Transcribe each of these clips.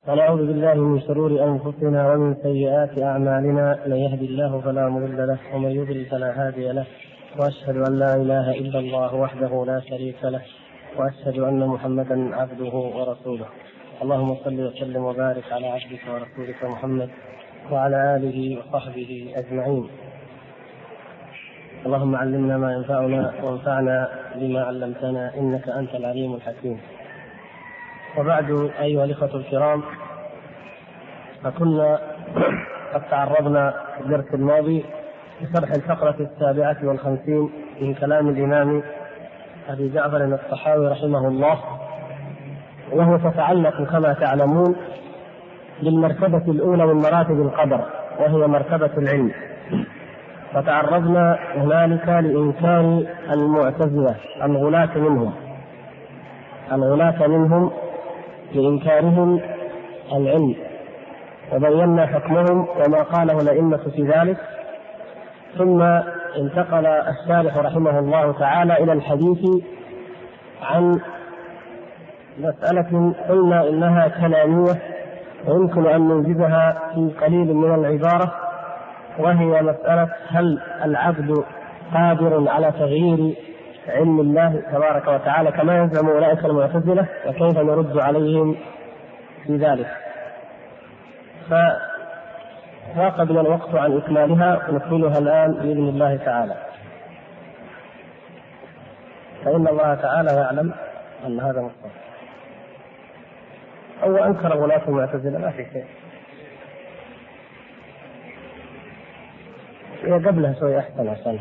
ونعوذ بالله من شرور أنفسنا ومن سيئات أعمالنا، من يهدي الله فلا مضل له ومن يضلل فلا هادي له، وأشهد أن لا إله إلا الله وحده لا شريك له، وأشهد أن محمدا عبده ورسوله. اللهم صل وسلم وبارك على عبدك ورسولك محمد وعلى آله وصحبه أجمعين. اللهم علمنا ما ينفعنا وانفعنا بما علمتنا إنك أنت العليم الحكيم. وبعد أيها الإخوة الكرام، فكنا قد تعرضنا في الدرس الماضي لشرح الفقرة 57 من كلام الإمام أبي جعفر الطحاوي رحمه الله، وهو تتعلق كما تعلمون بالمرتبة الأولى من مراتب القدر، وهي مرتبة العلم. فتعرضنا هنالك لإنكار المعتزلة الغلاة منهم لإنكارهم العلم، وبينا حكمهم وما قاله الأئمة في ذلك. ثم انتقل الشارح رحمه الله تعالى إلى الحديث عن مسألة قلنا إنها كلامية ويمكن أن ننجزها في قليل من العبارة، وهي مسألة هل العبد قادر على تغيير علم الله تبارك وتعالى كما يزعم أولئك المعتزلة، وكيف نرد عليهم في ذلك. فضاق بنا الوقت عن إكمالها ونكملها الآن بإذن الله تعالى، فإن الله تعالى يعلم أن هذا مصطلح. أو أنكر غلاة المعتزلة ما في شيء، هي قبلها شوي أحسن عشان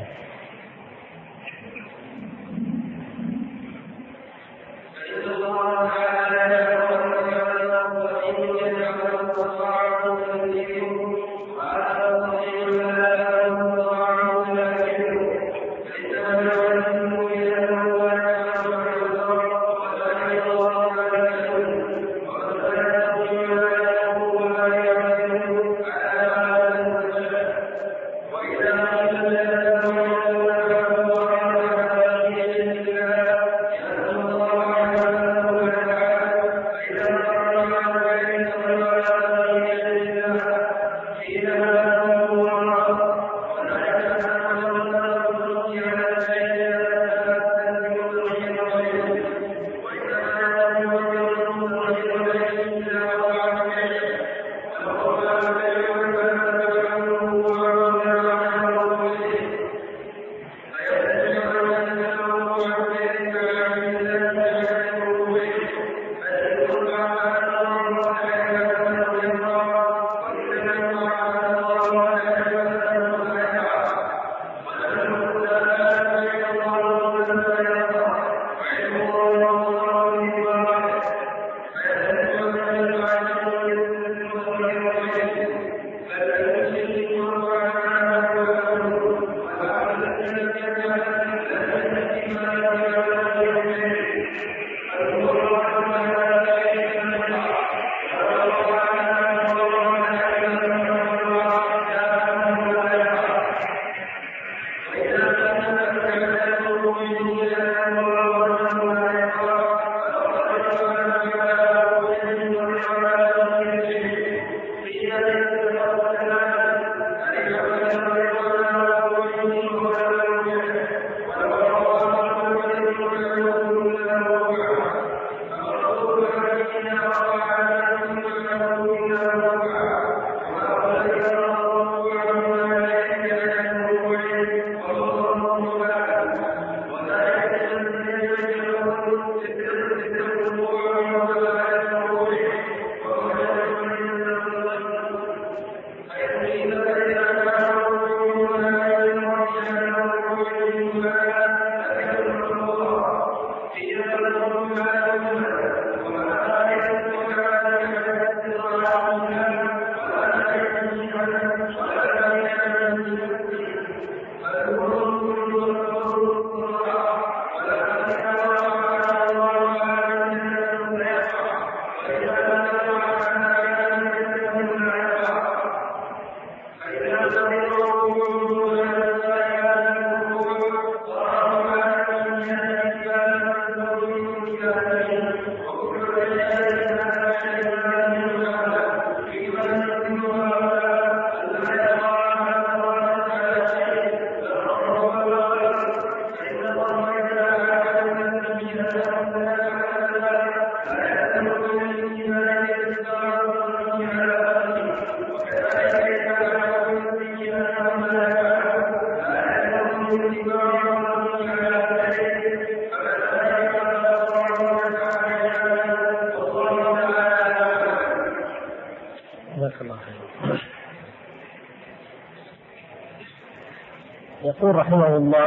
يقول رحمه الله: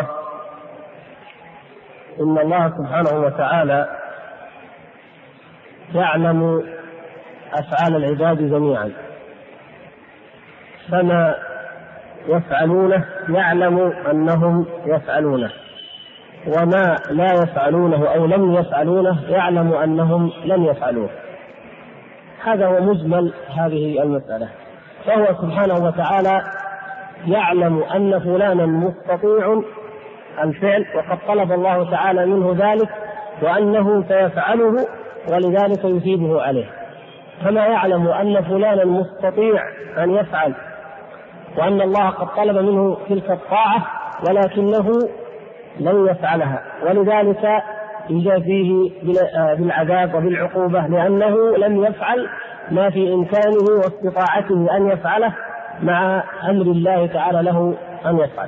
إن الله سبحانه وتعالى يعلم أفعال العباد جميعا، فما يفعلونه يعلم أنهم يفعلونه، وما لا يفعلونه أو لم يفعلونه يعلم أنهم لم يفعلوه. هذا هو مجمل هذه المسألة. فهو سبحانه وتعالى يعلم أن فلانا مستطيع الفعل، وقد طلب الله تعالى منه ذلك، وأنه سيفعله ولذلك يثيبه عليه. كما يعلم أن فلانا مستطيع أن يفعل، وأن الله قد طلب منه تلك الطاعة ولكنه لن يفعلها، ولذلك يجازيه بالعذاب وبالعقوبة، لأنه لم يفعل ما في إمكانه واستطاعته أن يفعله مع أمر الله تعالى له أن يفعل.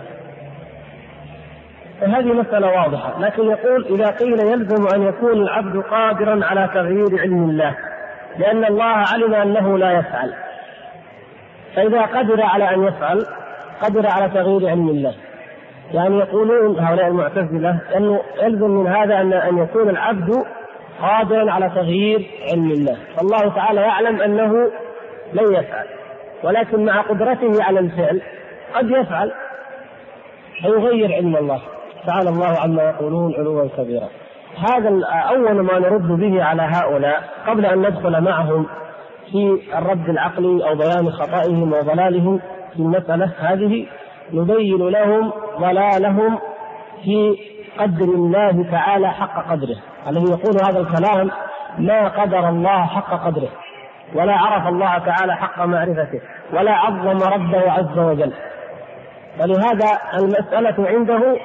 فهذه مسألة واضحة. لكن يقول: إذا قيل يلزم أن يكون العبد قادرا على تغيير علم الله، لأن الله علم أنه لا يفعل، فإذا قدر على أن يفعل قدر على تغيير علم الله. يعني يقولون هؤلاء المعتزلة أنه يلزم من هذا أن يكون العبد قادرا على تغيير علم الله، فالله تعالى يعلم أنه لن يفعل، ولكن مع قدرته على الفعل قد يفعل فيغير علم الله. تعالى الله عما يقولون علوا كبيرا. هذا أول ما نرد به على هؤلاء قبل أن ندخل معهم في الرد العقلي أو بيان خطئهم وضلالهم في المسألة هذه. نبين لهم ضلالهم في قدر الله تعالى حق قدره. الذي يقول هذا الكلام ما قدر الله حق قدره، ولا عرف الله تعالى حق معرفته، ولا عظم ربه عز وجل. ولهذا المسألة عنده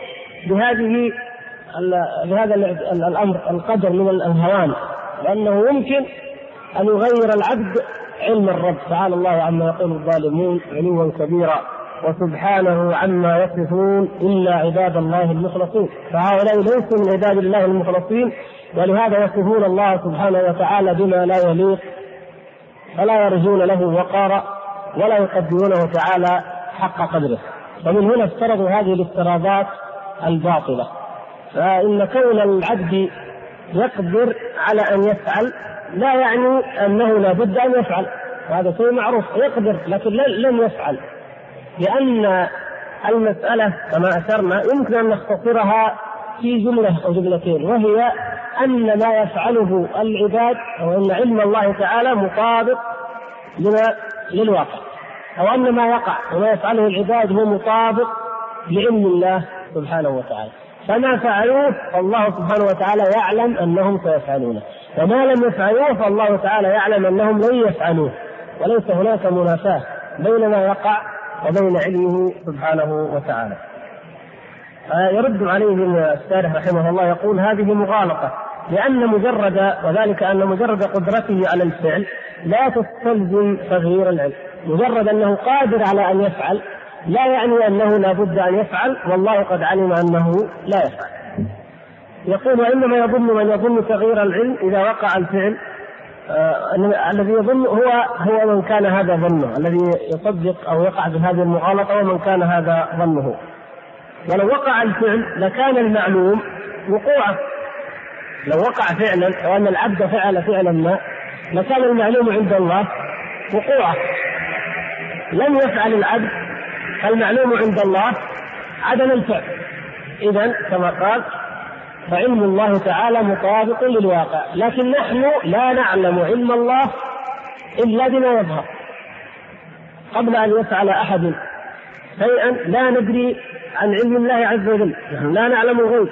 بهذا الأمر القدر من الهوان، لأنه يمكن أن يغير العبد علم الرب. تعالى الله عما يقول الظالمون علوا كبيرا، وسبحانه عما يصفون إلا عباد الله المخلصين. فهؤلاء ليسوا من عباد الله المخلصين، ولهذا يصفون الله سبحانه وتعالى بما لا يليق، فلا يرجون له وقارا ولا يقدرونه تعالى حق قدره. ومن هنا افترضوا هذه الافتراضات الباطلة. فإن كون العبد يقدر على أن يفعل لا يعني أنه لا بد أن يفعل، وهذا شيء معروف، يقدر لكن لم يفعل، لأن المسألة كما أشرنا يمكن أن نختصرها في جملة أو جملتين، وهي أن ما يفعله العباد أو أن علم الله تعالى مطابق للواقع، أو أن ما يقع وما يفعله العباد هو مطابق لعلم الله سبحانه وتعالى. فما فعلوه فالله سبحانه وتعالى يعلم أنهم سيفعلونه، وما لم يفعلوه فالله تعالى يعلم أنهم لن يفعلوه، وليس هناك منافاة بين ما يقع وبين علمه سبحانه وتعالى. يرد عليهم الشارح رحمه الله يقول: هذه مغالطة، لأن وذلك أن مجرد قدرته على الفعل لا تستلزم تغيير العلم. مجرد أنه قادر على أن يفعل لا يعني أنه لا بد أن يفعل، والله قد علم أنه لا يفعل. يقول: وإنما يظن من يظن تغيير العلم إذا وقع الفعل. الذي يظن هو من كان هذا ظنه، الذي يصدق أو يقع بهذه المغالطة ومن كان هذا ظنه. ولو وقع الفعل لكان المعلوم وقوعه. لو وقع فعلا وأن العبد فعل فعلا ما لكان المعلوم عند الله وقوعه. لم يفعل العبد فالمعلوم عند الله عدم الفعل. إذن كما قال: فعلم الله تعالى مطابق للواقع. لكن نحن لا نعلم علم الله إلا بما يظهر. قبل أن يفعل أحد شيئا لا ندري عن علم الله عز وجل، لا نعلم الغيب.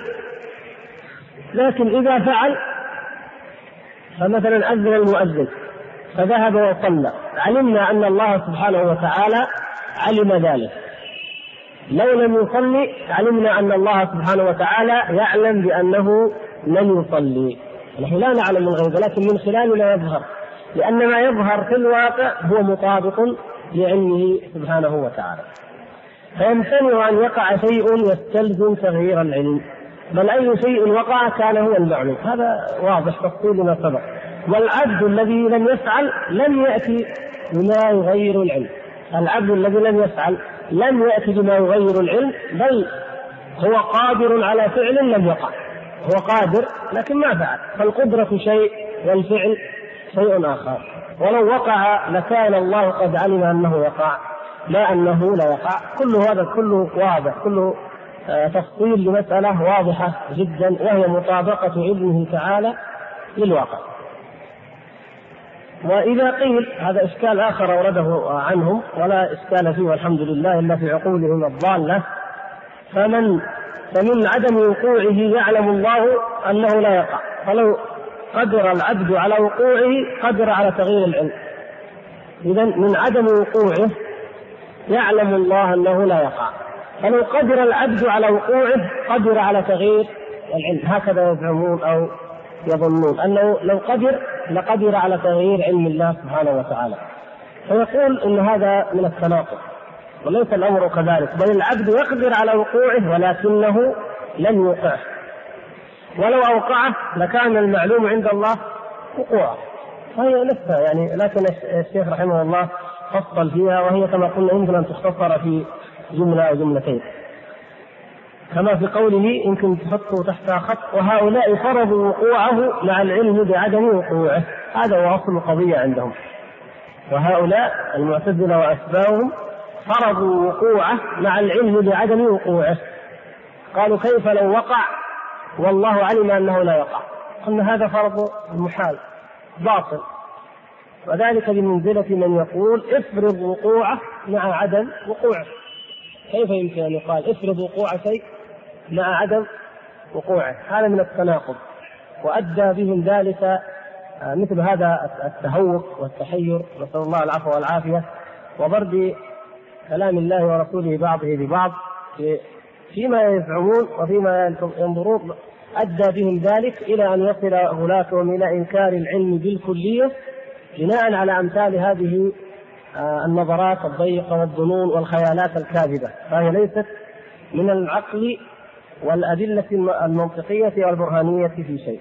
لكن إذا فعل، فمثلا أذن المؤذن فذهب وصلى، علمنا أن الله سبحانه وتعالى علم ذلك. لو لم يصلي علمنا أن الله سبحانه وتعالى يعلم بأنه لن يصلي. نحن لا نعلم الغيب، لكن من خلاله لا يظهر، لأن ما يظهر في الواقع هو مطابق لعلمه سبحانه وتعالى. فيمتنع أن يقع شيء يستلزم تغيير العلم، بل أي شيء وقع كان هو المعلوم. هذا واضح تفصيل ما سبق. والعبد الذي لم يفعل لم يأتي بما يغير العلم. العبد الذي لم يفعل لم يأتي بما يغير العلم، بل هو قادر على فعل لم يقع، هو قادر لكن ما فعل. فالقدرة شيء والفعل شيء آخر. ولو وقع لكان الله قد علم أنه يقع، لا أنه لا يقع. كل هذا كله واضح، كله تفصيل لمسألة واضحة جدا، وهي مطابقة علمه تعالى للواقع. وإذا قيل هذا إشكال آخر أورده عنهم ولا إشكال فيه والحمد لله إلا في عقولهم الضالة، فمن عدم وقوعه يعلم الله أنه لا يقع، فلو قدر العبد على وقوعه قدر على تغيير العلم. إذن من عدم وقوعه يعلم الله أنه لا يقع، فلو قدر العبد على وقوعه قدر على تغيير العلم. هكذا يزعمون أو يظنون أنه لو قدر لقدر على تغيير علم الله سبحانه وتعالى. فيقول إن هذا من التناقض، وليس الأمر كذلك، بل العبد يقدر على وقوعه ولكنه لم يوقعه، ولو أوقعه لكان المعلوم عند الله وقوعه. فهي نفسها يعني، لكن الشيخ رحمه الله فصل فيها، وهي كما قلنا يمكن أن تختصر في جملة أو جملتين، كما في قوله يمكن تحطه تحتها خط: وهؤلاء فرضوا وقوعه مع العلم بعدم وقوعه. هذا هو أصل القضية عندهم. وهؤلاء المعتزلة وأتباعهم فرضوا وقوعه مع العلم بعدم وقوعه. قالوا كيف لو وقع والله علم أنه لا يقع؟ قلنا هذا فرض محال باطل، وذلك بمنزلة من يقول افرض وقوعه مع عدم وقوعه. كيف يمكن أن يقال افرض وقوع شيء مع عدم وقوعه؟ هذا من التناقض، وأدى بهم ذلك مثل هذا التهوك والتحير، نسأل الله العفو والعافية، وضرب كلام الله ورسوله بعضه ببعض فيما يزعمون وفيما ينظرون. أدى بهم ذلك إلى أن يصل غلاتهم إلى إنكار العلم بالكلية بناء على أمثال هذه النظرات الضيقة والظنون والخيالات الكاذبة، فهي ليست من العقل والأدلة المنطقية والبرهانية في شيء.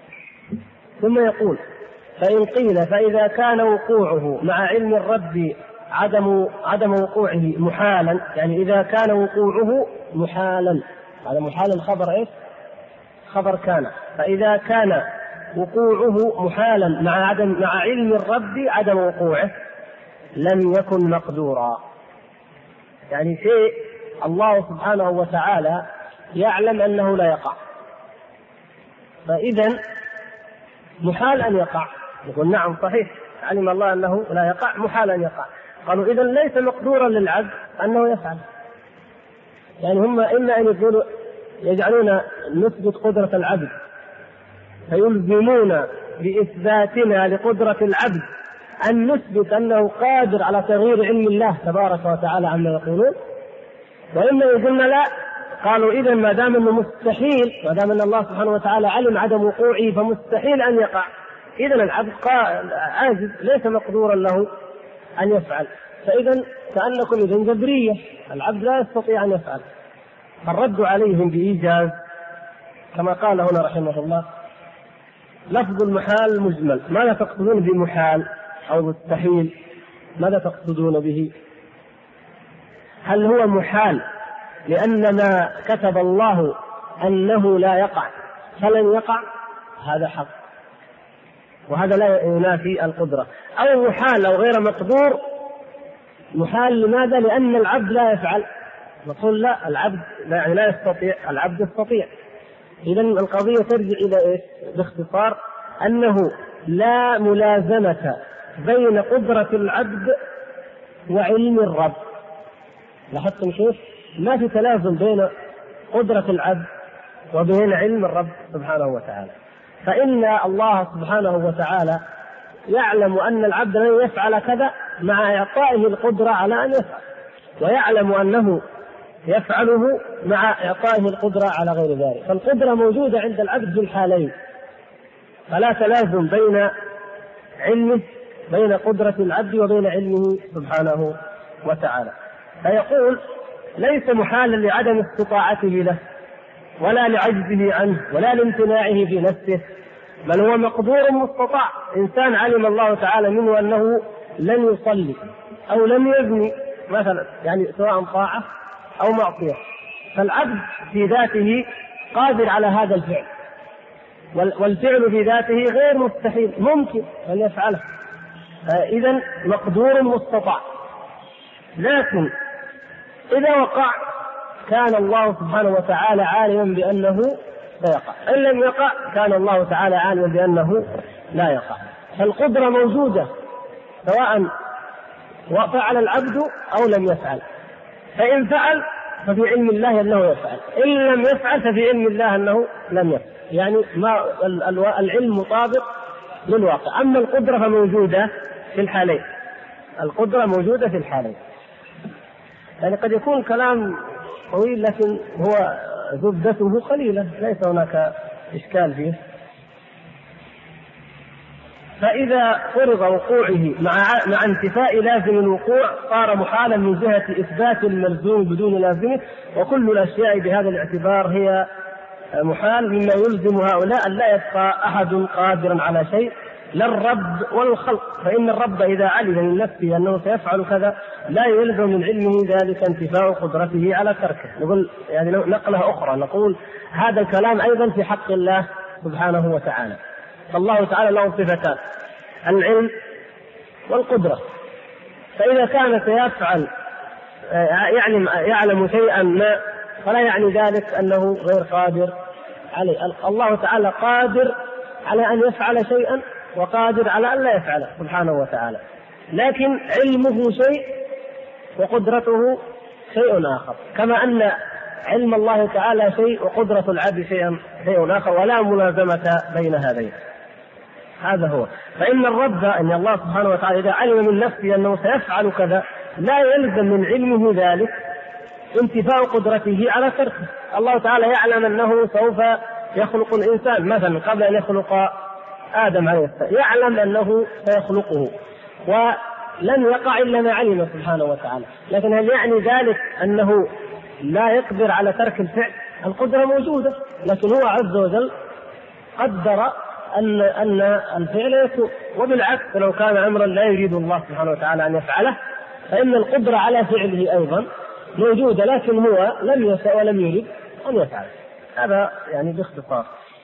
ثم يقول: فإن قيل فإذا كان وقوعه مع علم الرب عدم وقوعه محالا، يعني إذا كان وقوعه محالا، هذا محالا خبر إيش؟ خبر كان. فإذا كان وقوعه محالا مع علم الرب عدم وقوعه لم يكن مقدورا. يعني شيء الله سبحانه وتعالى يعلم أنه لا يقع، فإذا محال أن يقع. يقول نعم صحيح، علم الله أنه لا يقع، محال أن يقع. قالوا إذا ليس مقدورا للعبد أنه يفعل. يعني هم إما أن يقولوا يجعلون نثبت قدرة العبد فيلزمون بإثباتنا لقدرة العبد أن نثبت أنه قادر على تغيير علم الله تبارك وتعالى عما يقولون، وإما يقولون لا، قالوا إذا ما دام أنه مستحيل، ما دام أن الله سبحانه وتعالى علم عدم وقوعه فمستحيل أن يقع، إذا العبد عاجز ليس مقدورا له أن يفعل. فإذا كأنكم إذن جبرية، العبد لا يستطيع أن يفعل. فالرد عليهم بإيجاز كما قال هنا رحمه الله: لفظ المحال مجمل، ماذا تقصدون بمحال أو مستحيل؟ ماذا تقصدون به؟ هل هو محال لأن ما كتب الله أنه لا يقع فلن يقع؟ هذا حق، وهذا لا ينافي القدرة. أو محال أو غير مقدور. محال لماذا؟ لأن العبد لا يفعل. نقول لا، العبد لا يستطيع، العبد يستطيع. إذن القضية ترجع إلى إيش؟ باختصار أنه لا ملازمة بين قدرة العبد وعلم الرب. لاحظتم كيف؟ ما في تلازم بين قدرة العبد وبين علم الرب سبحانه وتعالى. فإن الله سبحانه وتعالى يعلم أن العبد لن يفعل كذا مع إعطائه القدرة على أن يفعل، ويعلم أنه يفعله مع إعطائه القدرة على غير ذلك. فالقدرة موجودة عند العبد في الحالين، فلا تلازم بين علمه، بين قدرة العبد وبين علمه سبحانه وتعالى. فيقول ليس محالا لعدم استطاعته له ولا لعجزه عنه ولا لامتناعه في نفسه، بل هو مقدور مستطاع. إنسان علم الله تعالى منه أنه لن يصلي أو لم يزني مثلا، يعني سواء طاعة أو معصية، فالعبد في ذاته قادر على هذا الفعل، والفعل في ذاته غير مستحيل، ممكن أن يفعله، إذن مقدور مستطاع. لكن إذا وقع كان الله سبحانه وتعالى عالما بأنه سيقع، إن لم يقع كان الله تعالى عالما بأنه لا يقع. فالقدرة موجودة سواء فعل العبد أو لم يفعل، فإن فعل ففي علم الله أنه يفعل، إن لم يفعل ففي علم الله أنه لم يفعل، يعني ما العلم مطابق للواقع. أما القدرة فموجودة في الحالين، القدرة موجودة في الحالين. يعني قد يكون كلام طويل لكن هو زبدته قليلة، ليس هناك إشكال فيه. فإذا فرض وقوعه مع انتفاء لازم الوقوع صار محالا من جهة إثبات الملزوم بدون لازمه، وكل الأشياء بهذا الاعتبار هي محال، مما يلزم هؤلاء أن لا يبقى أحد قادرا على شيء، لا الرب ولا الخلق، فإن الرب إذا علم من نفسه أنه سيفعل كذا لا يلزم من علمه ذلك انتفاء قدرته على تركه. نقول يعني نقلها أخرى، نقول هذا الكلام أيضا في حق الله سبحانه وتعالى. فالله تعالى له صفتان، العلم والقدرة، فإذا كان سيفعل يعلم شيئا ما فلا يعني ذلك أنه غير قادر عليه. الله تعالى قادر على أن يفعل شيئا وقادر على أن لا يفعله سبحانه وتعالى، لكن علمه شيء وقدرته شيء آخر، كما أن علم الله تعالى شيء وقدرة العبد شيء آخر، ولا ملازمة بين هذين. هذا هو. فإن الرب أن الله سبحانه وتعالى إذا علم من نفسه أنه سيفعل كذا لا يلزم من علمه ذلك انتفاء قدرته على تركه. الله تعالى يعلم أنه سوف يخلق الإنسان مثلا قبل أن يخلق آدم عليه السلام، يعلم أنه سيخلقه ولن يقع إلا ما علم سبحانه وتعالى، لكن هل يعني ذلك أنه لا يقدر على ترك الفعل؟ القدرة موجودة، لكن هو عز وجل قدر أن الفعل يكون، وبالعكس لو كان أمرا لا يريد الله سبحانه وتعالى أن يفعله فإن القدرة على فعله أيضا موجودة، لكن هو لم يشاء ولم يريد أن يفعل. هذا يعني باختصار.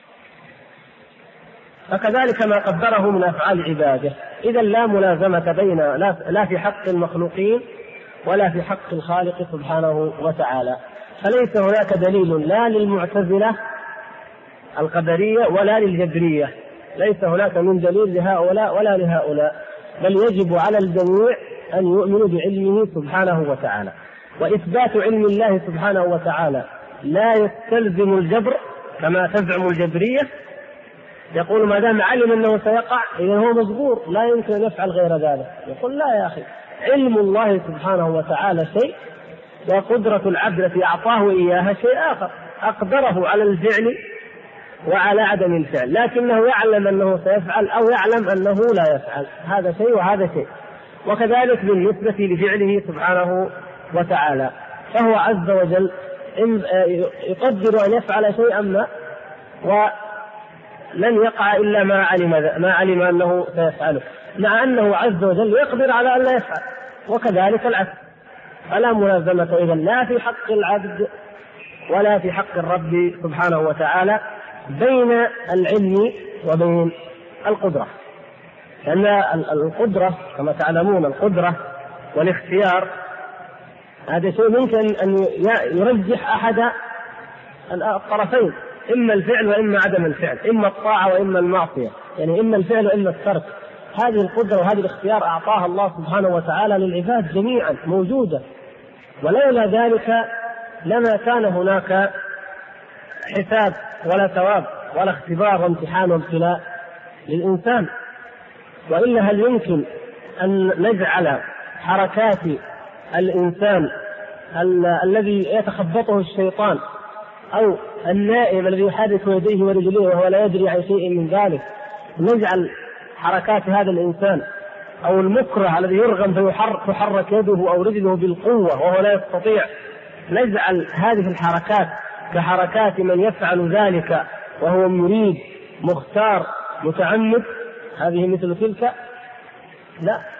فكذلك ما قدره من أفعال عباده، إذا لا ملازمة بين لا في حق المخلوقين ولا في حق الخالق سبحانه وتعالى. فليس هناك دليل لا للمعتزلة القدرية ولا للجبرية، ليس هناك من دليل لهؤلاء ولا لهؤلاء، بل يجب على الجميع أن يؤمنوا بعلمه سبحانه وتعالى. وإثبات علم الله سبحانه وتعالى لا يستلزم الجبر كما تزعم الجبرية، يقول ما دام علم أنه سيقع إذا هو مجبور لا يمكن أن يفعل غير ذلك. يقول لا يا أخي، علم الله سبحانه وتعالى شيء وقدرة العبد التي أعطاه إياها شيء آخر، أقدره على الفعل وعلى عدم الفعل، لكنه يعلم أنه سيفعل أو يعلم أنه لا يفعل، هذا شيء وهذا شيء. وكذلك بالنسبة لفعله سبحانه وتعالى، فهو عز وجل يقدر أن يفعل شيئا ما ولن يقع إلا ما علم أنه سيفعله، مع أنه عز وجل يقدر على أن لا يفعل، وكذلك العكس. فلا ملازمة إذن لا في حق العبد ولا في حق الرب سبحانه وتعالى بين العلم وبين القدرة، لأن القدرة كما تعلمون القدرة والاختيار هذا شيء ممكن أن يرجح أحد الطرفين، إما الفعل وإما عدم الفعل، إما الطاعة وإما المعصية، يعني إما الفعل وإما الترك. هذه القدرة وهذه الاختيار أعطاها الله سبحانه وتعالى للعباد جميعا موجودة، ولولا ذلك لما كان هناك حساب ولا ثواب ولا اختبار وامتحان وابتلاء للإنسان. وإلا هل يمكن أن نجعل حركات الإنسان الذي يتخبطه الشيطان أو النائم الذي يحرك يديه ورجليه وهو لا يدري عن شيء من ذلك، نجعل حركات هذا الإنسان أو المكره الذي يرغم فتحرك يده أو رجله بالقوة وهو لا يستطيع، نجعل هذه الحركات كحركات من يفعل ذلك وهو مريد مختار متعمد، هذه مثل تلك؟ لا،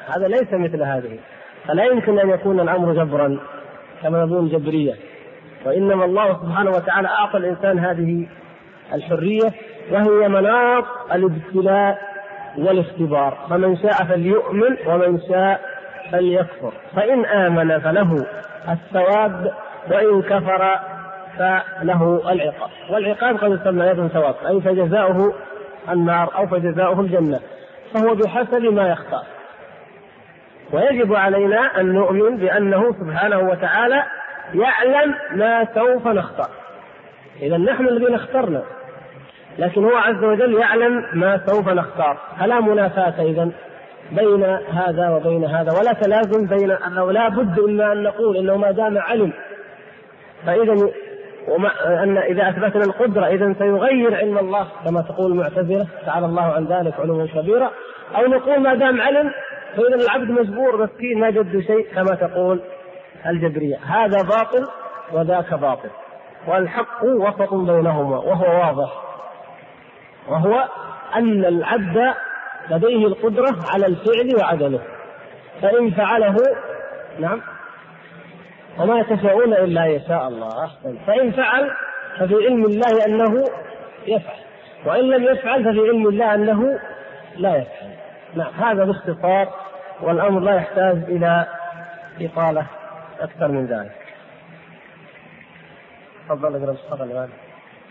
هذا ليس مثل هذه، فلا يمكن أن يكون الأمر جبرا كما يقول جبرية، وإنما الله سبحانه وتعالى أعطى الإنسان هذه الحرية، وهي مناط الابتلاء والاختبار، فمن شاء فليؤمن ومن شاء فليكفر، فإن آمن فله الثواب وإن كفر فله العقاب. والعقاب قد يسمى أيضا ثواب، أي فجزاؤه النار أو فجزاؤه الجنة، فهو بحسب ما يختار. ويجب علينا أن نؤمن بأنه سبحانه وتعالى يعلم ما سوف نختار. إذا نحن الذين اخترنا، لكن هو عز وجل يعلم ما سوف نختار، فلا منافاة إذن بين هذا وبين هذا، ولا تلازم بين أنه لا بد إلا أن نقول إنه ما دام علم، فإذا أن إذا أثبتنا القدرة إذن سيغير علم الله كما تقول المعتزلة تعالى الله عن ذلك علوا كبيرا، أو نقول ما دام علم فإذا العبد مجبور مسكين ما جد شيء كما تقول الجبرية. هذا باطل وذاك باطل، والحق وسط بينهما وهو واضح، وهو أن العبد لديه القدرة على الفعل وعدمه، فإن فعله نعم وما تشاءون إلا يشاء الله، فإن فعل ففي علم الله أنه يفعل، وإن لم يفعل ففي علم الله أنه لا يفعل. نعم، هذا باختصار، والأمر لا يحتاج إلى إطالة أكثر من ذلك. تفضل اقرأ الصفحة اللي بعدها.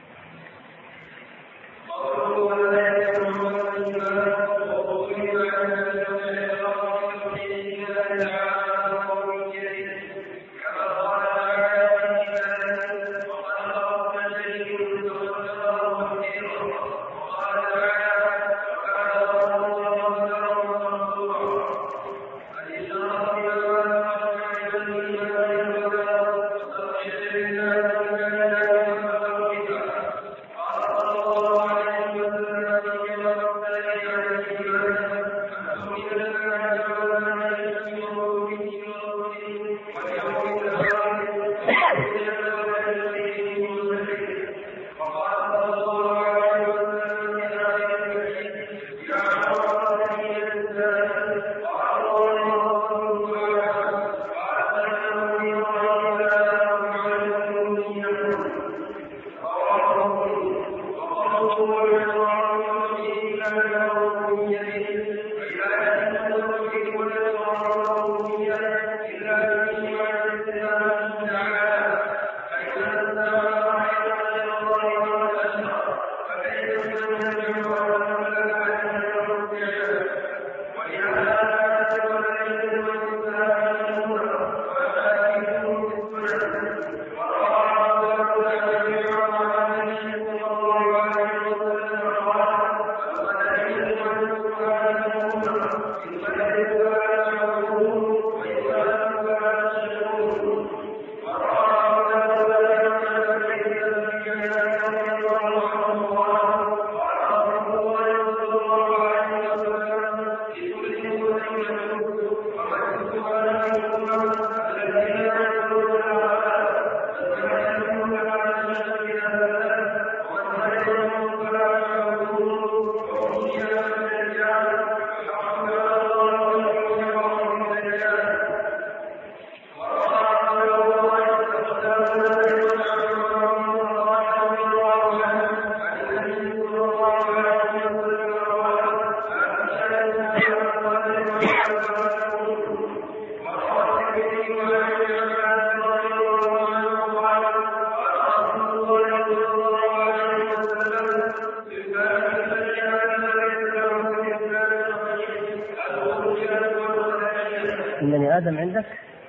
إنني آدم عندك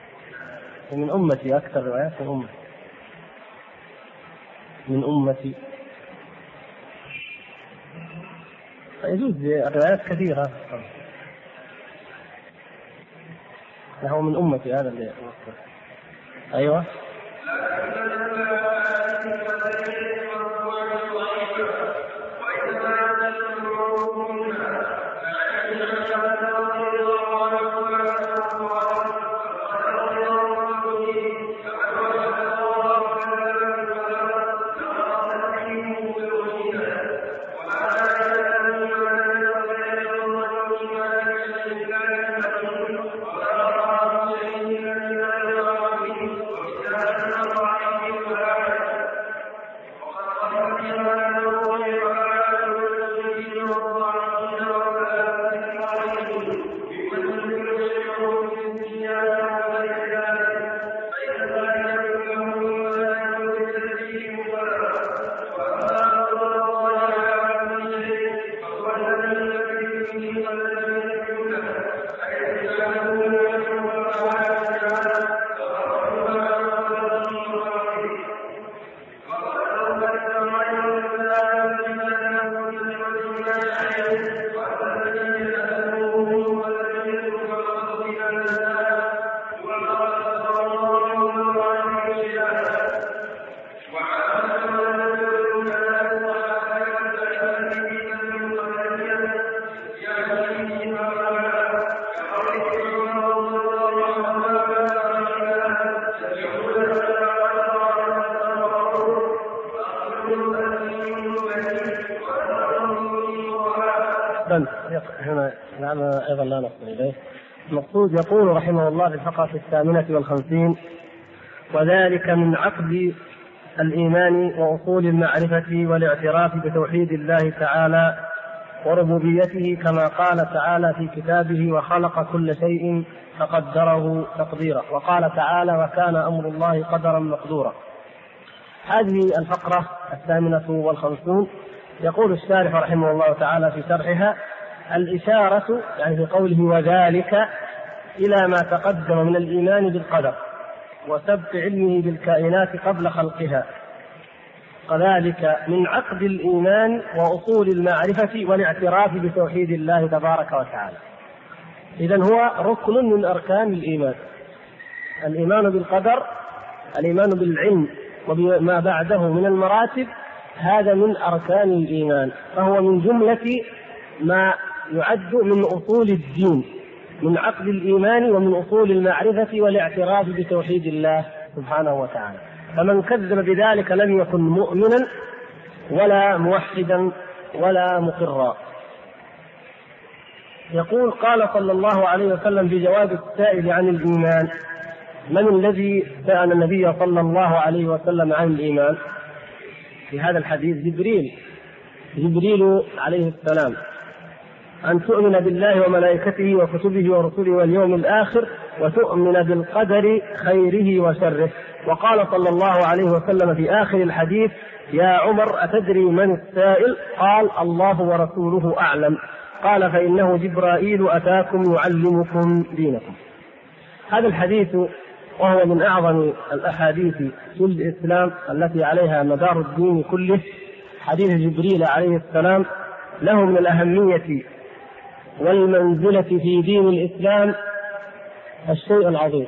ومن أمتي، أكثر روايات من أمتي يجوز الروايات كثيرة. هو من أمتي هذا اللي أيوة. هنا أيضا لا نصل إليه. المقصود يقول رحمه الله في الفقرة 58: وذلك من عقد الإيمان وأصول المعرفة والاعتراف بتوحيد الله تعالى وربوبيته، كما قال تعالى في كتابه: وخلق كل شيء فقدره تقديرا، وقال تعالى: وكان أمر الله قدرا مقدورا. هذه الفقرة 58. يقول الشارح رحمه الله تعالى في شرحها: الإشارة يعني في قوله وذلك إلى ما تقدم من الإيمان بالقدر وسبق علمه بالكائنات قبل خلقها، كذلك من عقد الإيمان وأصول المعرفة والاعتراف بتوحيد الله تبارك وتعالى. إذن هو ركن من أركان الإيمان، الإيمان بالقدر، الإيمان بالعلم وما بعده من المراتب، هذا من أركان الإيمان، فهو من جملة ما يعد من أصول الدين، من عقد الإيمان ومن أصول المعرفة والاعتراف بتوحيد الله سبحانه وتعالى. فمن كذب بذلك لم يكن مؤمنا ولا موحدا ولا مقرا. يقول: قال صلى الله عليه وسلم في جواب السائل عن الإيمان: من الذي سأل النبي صلى الله عليه وسلم عن الإيمان؟ في هذا الحديث جبريل عليه السلام، أن تؤمن بالله وملائكته وكتبه ورسله واليوم الآخر وتؤمن بالقدر خيره وشره. وقال صلى الله عليه وسلم في آخر الحديث: يا عمر أتدري من السائل؟ قال: الله ورسوله أعلم. قال: فإنه جبرائيل أتاكم يعلمكم دينكم. هذا الحديث وهو من أعظم الأحاديث في الإسلام التي عليها مدار الدين كله، حديث جبريل عليه السلام، له من الأهمية والمنزلة في دين الإسلام الشيء العظيم.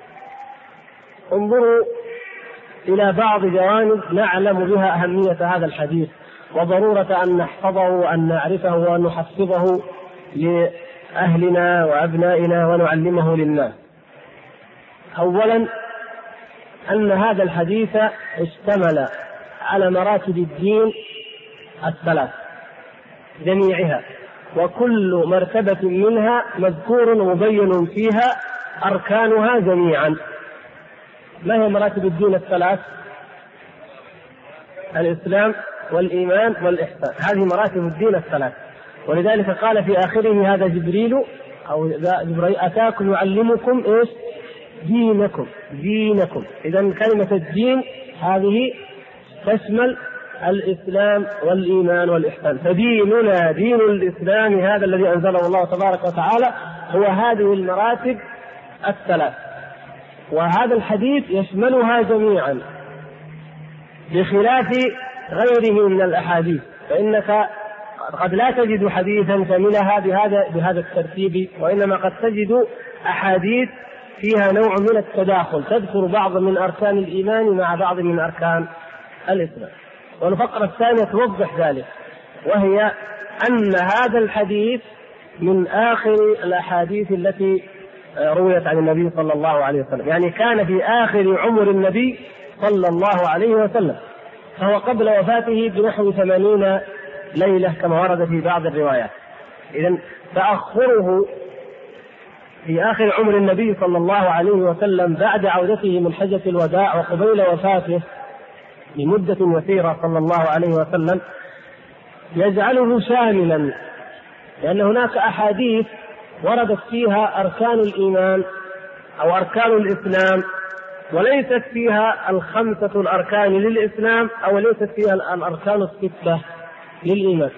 انظروا إلى بعض جوانب نعلم بها أهمية هذا الحديث وضرورة أن نحفظه وأن نعرفه وأن نحفظه لأهلنا وأبنائنا ونعلمه للناس. أولا أن هذا الحديث اشتمل على مراتب الدين الثلاث جميعها، وكل مرتبة منها مذكور ومبين فيها أركانها جميعا. ما هي مراتب الدين الثلاث؟ الإسلام والإيمان والإحسان، هذه مراتب الدين الثلاث. ولذلك قال في آخره: هذا جبريل أتاكم يعلمكم إيش؟ دينكم. إذن كلمة الدين هذه تشمل الإسلام والإيمان والإحسان. فديننا دين الإسلام هذا الذي أنزله الله تبارك وتعالى هو هذه المراتب الثلاث، وهذا الحديث يشملها جميعا بخلاف غيره من الأحاديث، فإنك قد لا تجد حديثا شملها بهذا الترتيب، وإنما قد تجد أحاديث فيها نوع من التداخل، تذكر بعض من أركان الإيمان مع بعض من أركان الإسلام. والفقرة الثانية توضح ذلك، وهي أن هذا الحديث من آخر الأحاديث التي رويت عن النبي صلى الله عليه وسلم، يعني كان في آخر عمر النبي صلى الله عليه وسلم، فهو قبل وفاته بنحو 80 ليلة كما ورد في بعض الروايات. إذن تأخره في آخر عمر النبي صلى الله عليه وسلم بعد عودته من حجة الوداع وقبيل وفاته لمدة يسيرة صلى الله عليه وسلم يجعله شاملا، لأن هناك أحاديث وردت فيها أركان الإيمان أو أركان الإسلام، وليست فيها الخمسة الأركان للإسلام أو ليست فيها الأركان الستة للإيمان،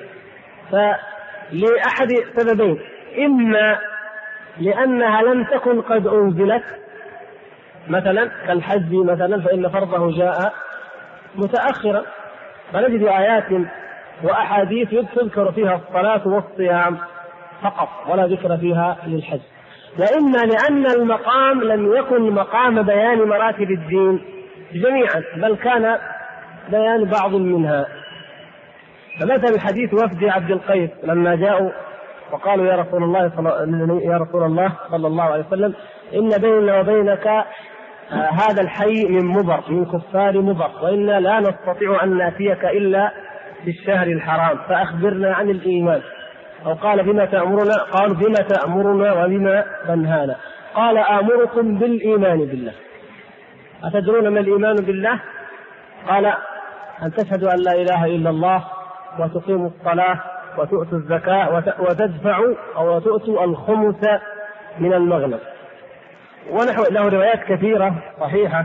فلأحد سببين: إما لأنها لم تكن قد أنزلت، مثلا كالحج مثلا فإن فرضه جاء متأخرا، فنجد آيات وأحاديث تذكر فيها الصلاة والصيام فقط ولا ذكر فيها للحج. وإما لأن المقام لم يكن مقام بيان مراتب الدين جميعا، بل كان بيان بعض منها. فمثل حديث وفد عبد القيس لما جاءوا وقالوا: يا رسول الله صلى الله عليه وسلم، إن بيننا وبينك هذا الحي من مضر، من كفار مضر، وإنا لا نستطيع أن نأتيك إلا في الشهر الحرام، فأخبرنا عن الإيمان. أو قال بما تأمرنا؟ قال بما تأمرنا وبما تنهانا؟ قال آمركم بالإيمان بالله. أتدرون ما الإيمان بالله؟ قال أن تشهدوا أن لا إله إلا الله وتقيموا الصلاة وتؤتوا الزكاة وتدفعوا أو تؤتوا الخمس من المغنم، ونحو له روايات كثيرة صحيحة.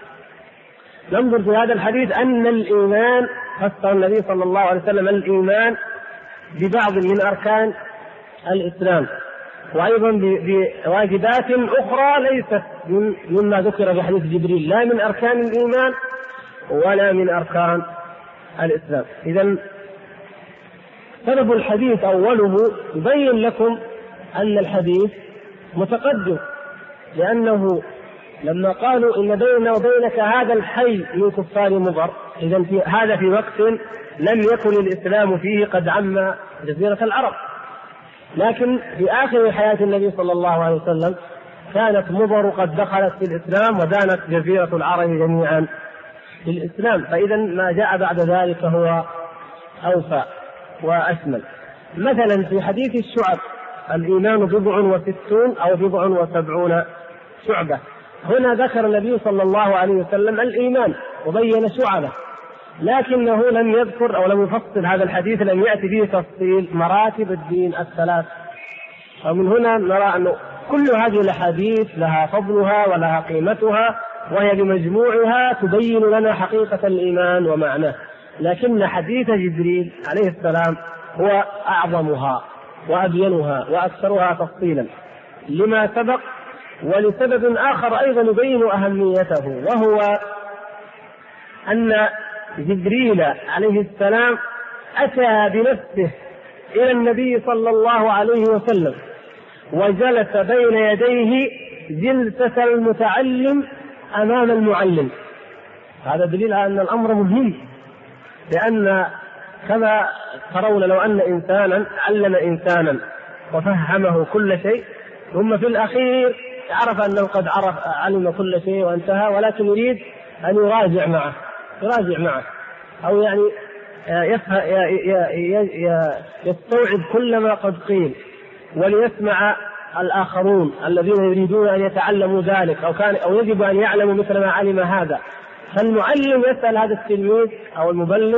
ننظر في هذا الحديث أن الإيمان فسر النبي صلى الله عليه وسلم الإيمان ببعض من أركان الإسلام، وأيضا بواجبات أخرى ليست مما ذكر في حديث جبريل، لا من أركان الإيمان ولا من أركان الإسلام. إذن سبب الحديث أوله يبين لكم أن الحديث متقدم، لأنه لما قالوا إن بيننا وبينك هذا الحي من كفار مضر، إذن هذا في وقت لم يكن الإسلام فيه قد عم جزيرة العرب، لكن في آخر حياة النبي صلى الله عليه وسلم كانت مضر قد دخلت في الإسلام ودانت جزيرة العرب جميعا في الإسلام، فإذا ما جاء بعد ذلك هو أوفى وأشمل. مثلا في حديث الشعب الإيمان 67 أو 77 شعبة، هنا ذكر النبي صلى الله عليه وسلم الإيمان وبين شعبه، لكنه لم يذكر أو لم يفصل هذا الحديث، لم يأتي به تفصيل مراتب الدين الثلاث. ومن هنا نرى أن كل هذه الأحاديث لها فضلها ولها قيمتها، وهي بمجموعها تبين لنا حقيقة الإيمان ومعناه، لكن حديث جبريل عليه السلام هو أعظمها وأبينها وأكثرها تفصيلا لما سبق، ولسبب آخر أيضا يبين أهميته، وهو أن جبريل عليه السلام أتى بنفسه إلى النبي صلى الله عليه وسلم وجلس بين يديه جلسة المتعلم أمام المعلم. هذا دليل على أن الأمر مهم، لأن كما ترون لو أن إنسانا علم إنسانا وفهمه كل شيء ثم في الأخير عرف أنه قد علم كل شيء وانتهى، ولكن يريد أن يراجع معه أو يعني يستوعب كل ما قد قيل وليسمع الآخرون الذين يريدون أن يتعلموا ذلك أو يجب أن يعلموا مثل ما علم هذا. فالمعلم يسأل هذا التلميذ أو المبلغ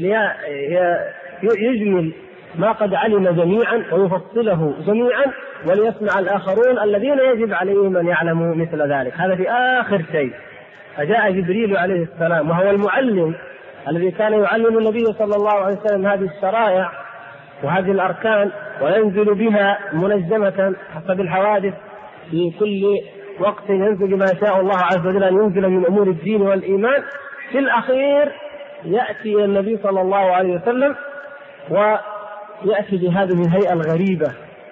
ليجمل ما قد علم جميعا ويفصله جميعا، وليسمع الآخرون الذين يجب عليهم أن يعلموا مثل ذلك. هذا في آخر شيء. فجاء جبريل عليه السلام وهو المعلم الذي كان يعلم النبي صلى الله عليه وسلم هذه الشرائع وهذه الأركان، وينزل بها منجمة حسب الحوادث في كل وقت ينزل ما شاء الله عز وجل أن ينزل من أمور الدين والإيمان. في الأخير يأتي النبي صلى الله عليه وسلم ويأتي بهذه الهيئة الغريبة.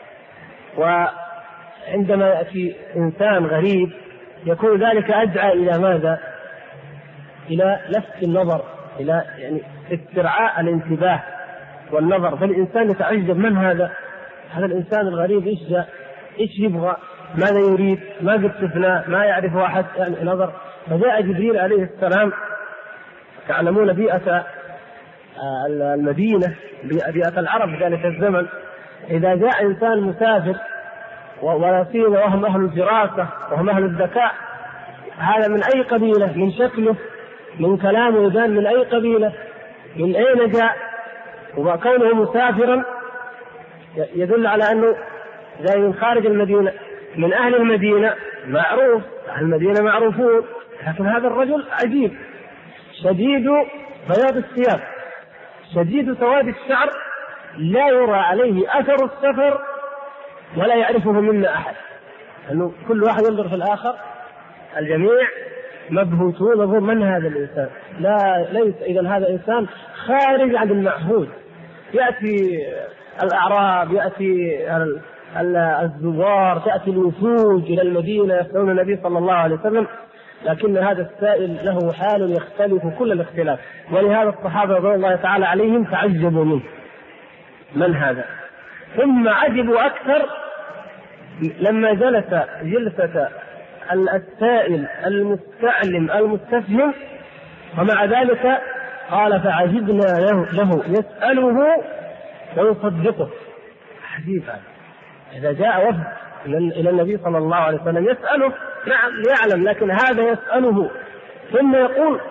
وعندما يأتي إنسان غريب يكون ذلك أدعى إلى ماذا؟ إلى لفت النظر، إلى يعني استرعاء الانتباه والنظر. فالإنسان يتعجب من هذا الإنسان الغريب، إيش يبغى، ماذا يريد، ما قد شفناه، ما يعرفه أحد، يعني نظر. فجاء جبريل عليه السلام. تعلمون بيئة المدينة، بيئة العرب في ذلك الزمن، إذا جاء إنسان مسافر ولا سيما وهم أهل الفراسة وهم أهل الذكاء، هذا من أي قبيلة، من شكله، من كلامه يبان من أي قبيلة، من أين جاء، وكونه مسافرا يدل على أنه جاي من خارج المدينة، من أهل المدينة معروف، أهل المدينة معروفون. لكن هذا الرجل عجيب، شديد بياض الثياب، شديد سواد الشعر، لا يرى عليه أثر السفر ولا يعرفه منا أحد، أنه كل واحد ينظر في الآخر، الجميع مبهوتون يقول من هذا الإنسان؟ ليس إذن هذا إنسان خارج عن المعهود. يأتي الأعراب، يأتي الزوار، تأتي الوفود إلى المدينة يسألون النبي صلى الله عليه وسلم، لكن هذا السائل له حال يختلف كل الاختلاف، ولهذا الصحابة رضي الله تعالى عليهم تعجبوا منه، من هذا؟ ثم عجبوا أكثر لما جلس جلسة السائل المستعلم المستفهم، ومع ذلك قال فعجبنا له يسأله ويصدقه. عجيب هذا. إذا جاء وفد إلى النبي صلى الله عليه وسلم يسأله، نعم يعلم، لكن هذا يسأله ثم يقول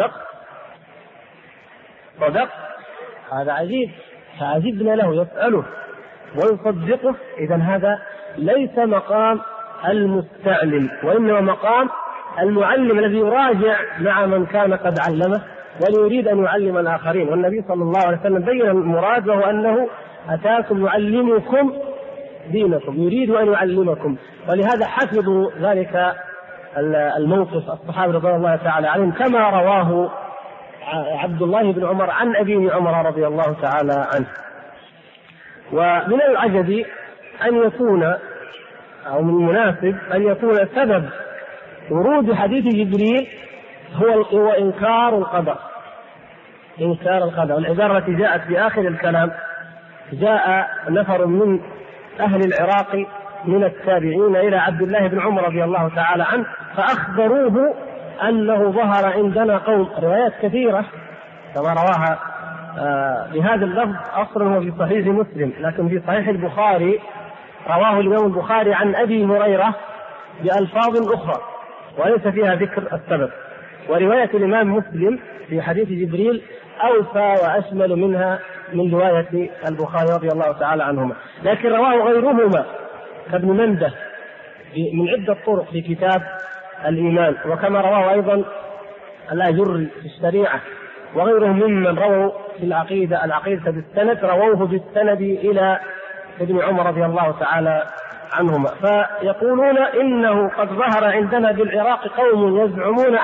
صدق، هذا عجيب. فعجبنا له، يسأله ويصدقه. إذن هذا ليس مقام المستعلم، وإنما مقام المعلم الذي يراجع مع من كان قد علمه ويريد أن يعلم الآخرين. والنبي صلى الله عليه وسلم بين المراد، وهو أنه أتاكم يعلمكم دينكم، يريد أن يعلمكم. ولهذا حفظوا ذلك الموقف الصحابة رضي الله تعالى عنهم، كما رواه عبد الله بن عمر عن أبيه عمر رضي الله تعالى عنه. ومن العجب أن يكون، أو من المناسب أن يكون سبب ورود حديث جبريل هو إنكار القدر. والعبارة التي جاءت في آخر الكلام، جاء نفر من أهل العراق من التابعين إلى عبد الله بن عمر رضي الله تعالى عنه، فأخبروه أنه ظهر عندنا قوم. روايات كثيرة كما رواها بهذا اللفظ، أصلا هو في صحيح مسلم، لكن في صحيح البخاري رواه الإمام البخاري عن أبي هريرة بألفاظ أخرى وليس فيها ذكر السبب. ورواية الإمام مسلم في حديث جبريل أوفى وأشمل منها من رواية البخاري رضي الله تعالى عنهما، لكن رواه غيرهما كابن منده من عدة طرق في كتاب الإيمان، وكما رواه أيضا الآجري في الشريعة وغيرهم ممن رووا في العقيدة بالسند، رووه بالسند إلى ابن عمر رضي الله تعالى عنهما. فيقولون إنه قد ظهر عندنا بالعراق قوم يزعمون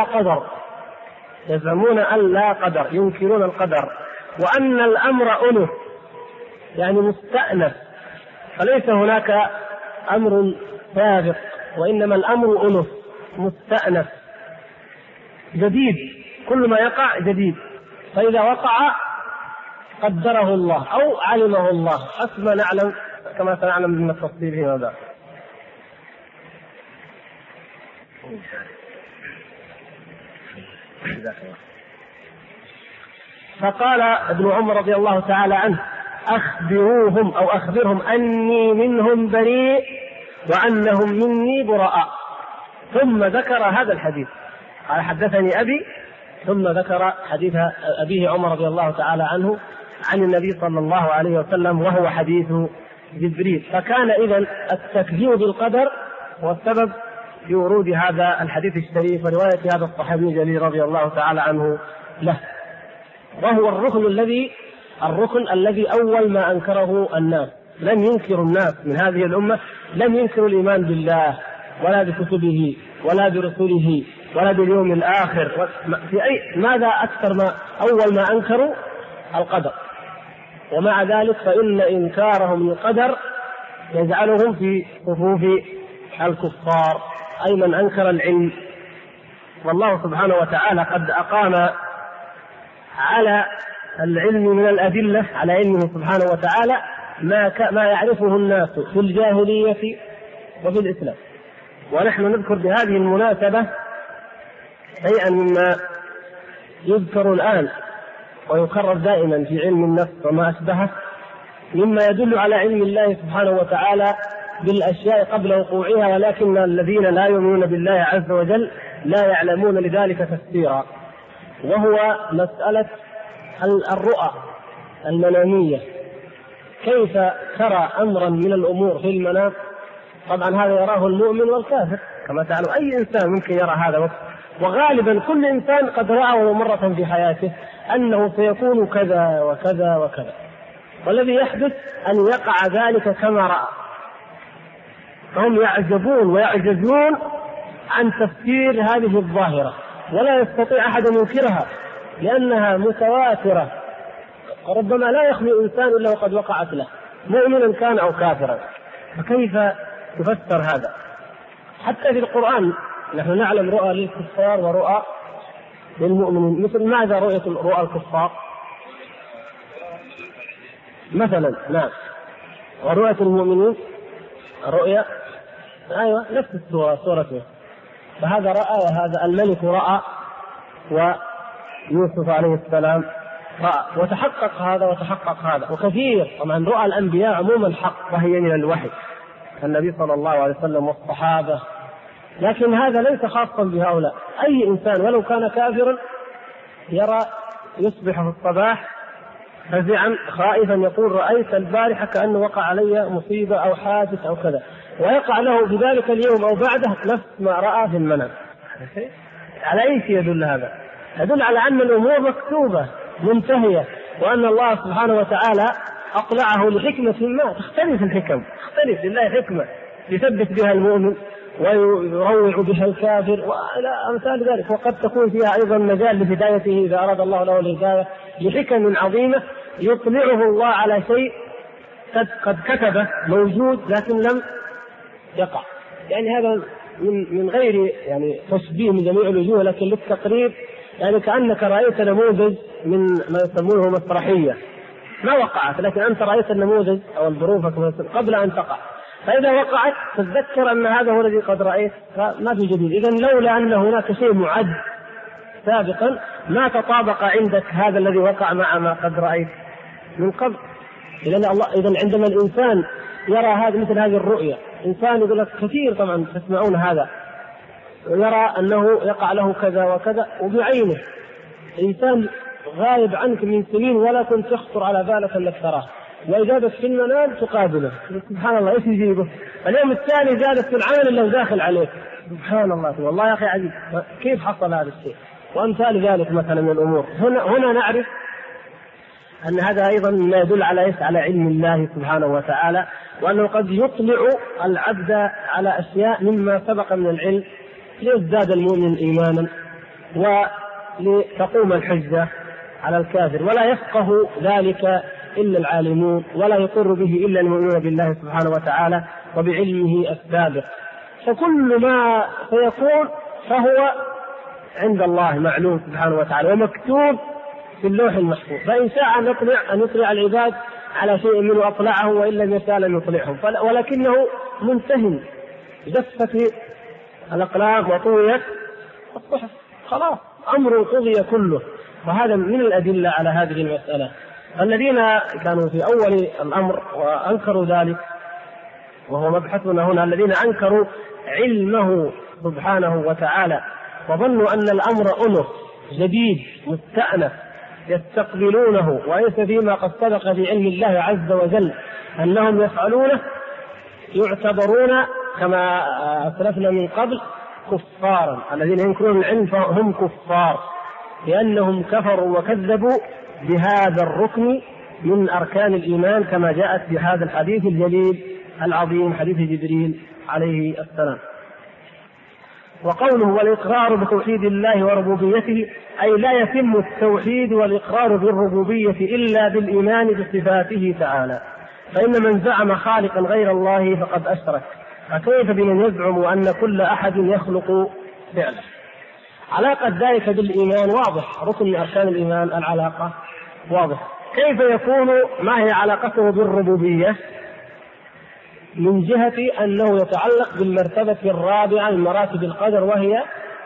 أن لا قدر، ينكرون القدر، وأن الأمر أنف، يعني مستأنف، فليس هناك أمر سابق، وإنما الأمر أنف مستأنف جديد، كل ما يقع جديد، فإذا وقع قدره الله أو علمه الله، حسب ما نعلم كما سنعلم من التفصيل فيما بعد. فقال ابن عمر رضي الله تعالى عنه: أخبرهم أني منهم بريء وأنهم مني براء. ثم ذكر هذا الحديث، قال: حدثني أبي، ثم ذكر حديث أبيه عمر رضي الله تعالى عنه عن النبي صلى الله عليه وسلم، وهو حديث جبريل. فكان إذن التكذيب بالقدر هو السبب في ورود هذا الحديث الشريف ورواية هذا الصحابي الجليل رضي الله تعالى عنه له، وهو الركن الذي أول ما أنكره الناس. لم ينكر الناس من هذه الأمة، لم ينكروا الإيمان بالله ولا بكتبه ولا برسله ولا باليوم الآخر. ماذا أكثر ما أول ما أنكروا؟ القدر. ومع ذلك فإن إنكارهم للقدر يجعلهم في صفوف الكفار، أي من أنكر العلم. والله سبحانه وتعالى قد أقام على العلم من الأدلة، على علمه سبحانه وتعالى ما يعرفه الناس في الجاهلية وفي الإسلام. ونحن نذكر بهذه المناسبة شيئا مما يذكر الآن ويكرر دائما في علم النفس وما أشبهه، مما يدل على علم الله سبحانه وتعالى بالأشياء قبل وقوعها، ولكن الذين لا يؤمنون بالله عز وجل لا يعلمون لذلك تفسيرا، وهو مسألة الرؤى المنامية. كيف ترى أمرا من الأمور في المنام؟ طبعا هذا يراه المؤمن والكافر كما تعلم، أي إنسان ممكن يرى هذا، وغالبا كل إنسان قد رأى مرة في حياته أنه سيكون كذا وكذا وكذا، والذي يحدث أن يقع ذلك كما رأى. فهم يعجبون ويعجزون عن تفسير هذه الظاهرة، ولا يستطيع أحد أن ينكرها لأنها متواترة، ربما لا يخلو إنسان إلا وقد وقعت له، مؤمنا كان أو كافرا. فكيف تفسر هذا؟ حتى في القرآن نحن نعلم رؤى للكفار ورؤى للمؤمنين. مثل ماذا رؤى الكفار مثلا؟ نعم. ورؤية المؤمنين رؤيا، أيوة نفس سورته. فهذا رأى وهذا الملك رأى، ويوسف عليه السلام وتحقق هذا وتحقق هذا. وكثير طبعا رؤى الأنبياء عموما حق وهي من الوحي، النبي صلى الله عليه وسلم والصحابة، لكن هذا ليس خاصا بهؤلاء. أي إنسان ولو كان كافرا يرى يصبح في الصباح فزعا خائفا يقول رأيت البارحة كأنه وقع علي مصيبة أو حادث أو كذا، ويقع له بذلك اليوم أو بعده نفس ما رأى في المنام. على أي شيء يدل هذا؟ يدل على أن الأمور مكتوبة منتهية، وأن الله سبحانه وتعالى أطلعه لحكمة ما. تختلف الحكم، تختلف، لله حكمة يثبت بها المؤمن ويروع بها الكافر وإلى أمثال ذلك، وقد تكون فيها أيضا مجال لهدايته إذا أراد الله له الهداية لحكم عظيمة يطلعه الله على شيء قد كتبه موجود لكن لم يقع. يعني هذا من غير يعني تشبيه من جميع الوجوه، لكن للتقريب، يعني كأنك رأيت نموذج من ما يسمونه مسرحية ما وقعت، لكن أنت رأيت النموذج أو الظروف قبل أن تقع، فإذا وقعت تتذكر أن هذا هو الذي قد رأيت، فما في جديد. إذن لولا أن هناك شيء معد سابقا ما تطابق عندك هذا الذي وقع مع ما قد رأيت من قبل. إذن عندما الإنسان يرى هذا مثل هذه الرؤية، إنسان يقول لك كثير طبعا تسمعون هذا، يرى أنه يقع له كذا وكذا وبعينه، إنسان غائب عنك من سنين ولا كنت تخطر على بالك أنك تراه، وإذا بك في المنام تقابله، سبحان الله إيش يجيبه؟ اليوم الثاني زادت في العمل اللي داخل عليك، سبحان الله، والله يا أخي عجيب كيف حصل هذا الشيء، وأمثال ذلك مثلا من الأمور. هنا نعرف أن هذا أيضا ما يدل على على علم الله سبحانه وتعالى، وأنه قد يطلع العبد على أشياء مما سبق من العلم ليزداد المؤمن إيمانا ولتقوم الحجة على الكافر، ولا يفقه ذلك إلا العالمون، ولا يقر به إلا المؤمنون بالله سبحانه وتعالى وبعلمه السابق. فكل ما سيكون فهو عند الله معلوم سبحانه وتعالى ومكتوب في اللوح المحفوظ، فإن شاء أن يطلع العباد على شيء منه أطلعه، وإن لم يشاء لم يطلعهم، ولكنه منتهي، جفت الأقلام وطويت الصحف، خلاص أمر قضي كله. وهذا من الأدلة على هذه المسألة. الذين كانوا في أول الأمر وأنكروا ذلك، وهو مبحثنا هنا، الذين أنكروا علمه سبحانه وتعالى وظنوا أن الأمر أنف جديد مستأنف يستقبلونه وليس فيما قد سبق في علم الله عز وجل أنهم يفعلونه، يعتبرون كما أسلفنا من قبل كفارا. الذين ينكرون العلم فهم كفار لأنهم كفروا وكذبوا بهذا الركن من أركان الإيمان كما جاءت في هذا الحديث الجليل العظيم، حديث جبريل عليه السلام. وقوله والإقرار بتوحيد الله وربوبيته، أي لا يتم التوحيد والإقرار بالربوبية إلا بالإيمان بصفاته تعالى، فإن من زعم خالقا غير الله فقد أشرك، فكيف بمن يزعم أن كل أحد يخلق فعله؟ علاقة ذلك بالإيمان واضح، ركن من أركان الإيمان العلاقة واضح. كيف يكون ما هي علاقته بالربوبية؟ من جهة أنه يتعلق بالمرتبة الرابعة من مراتب القدر، وهي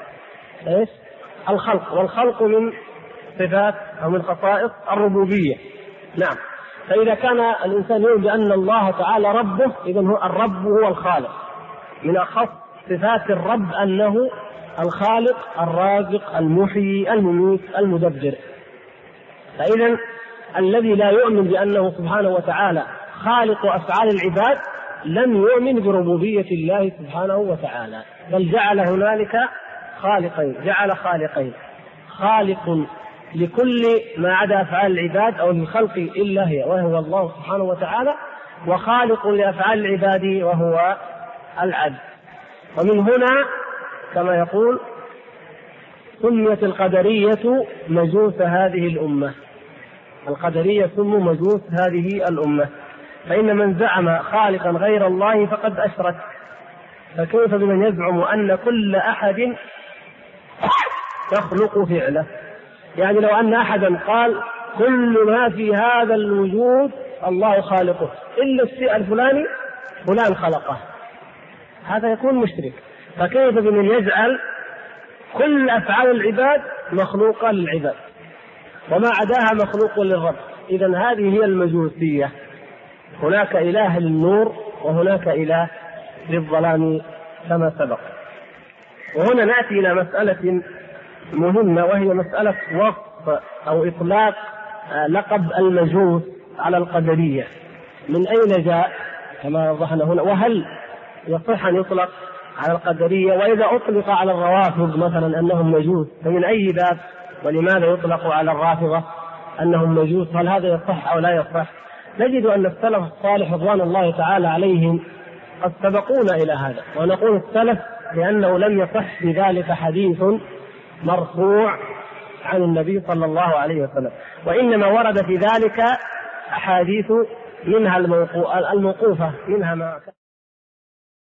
الخلق، والخلق من صفات أو من خصائص الربوبية. نعم، فإذا كان الإنسان يؤمن بأن الله تعالى ربه، إذن هو الرب هو الخالق. من أخص صفات الرب أنه الخالق الرازق المحيي المميت المدبر. فإذا الذي لا يؤمن بأنه سبحانه وتعالى خالق أفعال العباد لم يؤمن بربوبية الله سبحانه وتعالى، بل جعل هنالك خالقين، جعل خالقين، خالق لكل ما عدا أفعال العباد أو للخلق إلا هي وهو الله سبحانه وتعالى، وخالق لأفعال العباد وهو العبد. ومن هنا كما يقول سميت القدرية مجوس هذه الأمة، القدرية سموا مجوس هذه الأمة، فإن من زعم خالقا غير الله فقد أشرك، فكيف بمن يزعم أن كل أحد يخلق فعله؟ يعني لو أن أحدا قال كل ما في هذا الوجود الله خالقه إلا الشيء الفلاني فلان خلقه، هذا يكون مشرك. فكيف بمن يجعل كل أفعال العباد مخلوقة للعباد؟ وما عداها مخلوق للرب. إذن هذه هي المجوسية، هناك إله للنور وهناك إله للظلام كما سبق. وهنا نأتي إلى مسألة مهمة، وهي مسألة وصف أو إطلاق لقب المجوس على القدرية. من أين جاء كما وضحنا هنا؟ وهل يصح أن يطلق على القدرية؟ وإذا أطلق على الروافض مثلا أنهم مجوس فمن أي باب؟ ولماذا يطلق على الرافضة أنهم مجوس؟ هل هذا يصح أو لا يصح؟ نجد أن السلف الصالح رضوان الله تعالى عليهم قد سبقونا إلى هذا. ونقول السلف لأنه لم يصح بذلك حديث مرفوع عن النبي صلى الله عليه وسلم، وإنما ورد في ذلك أحاديث منها الموقوفة، منها ما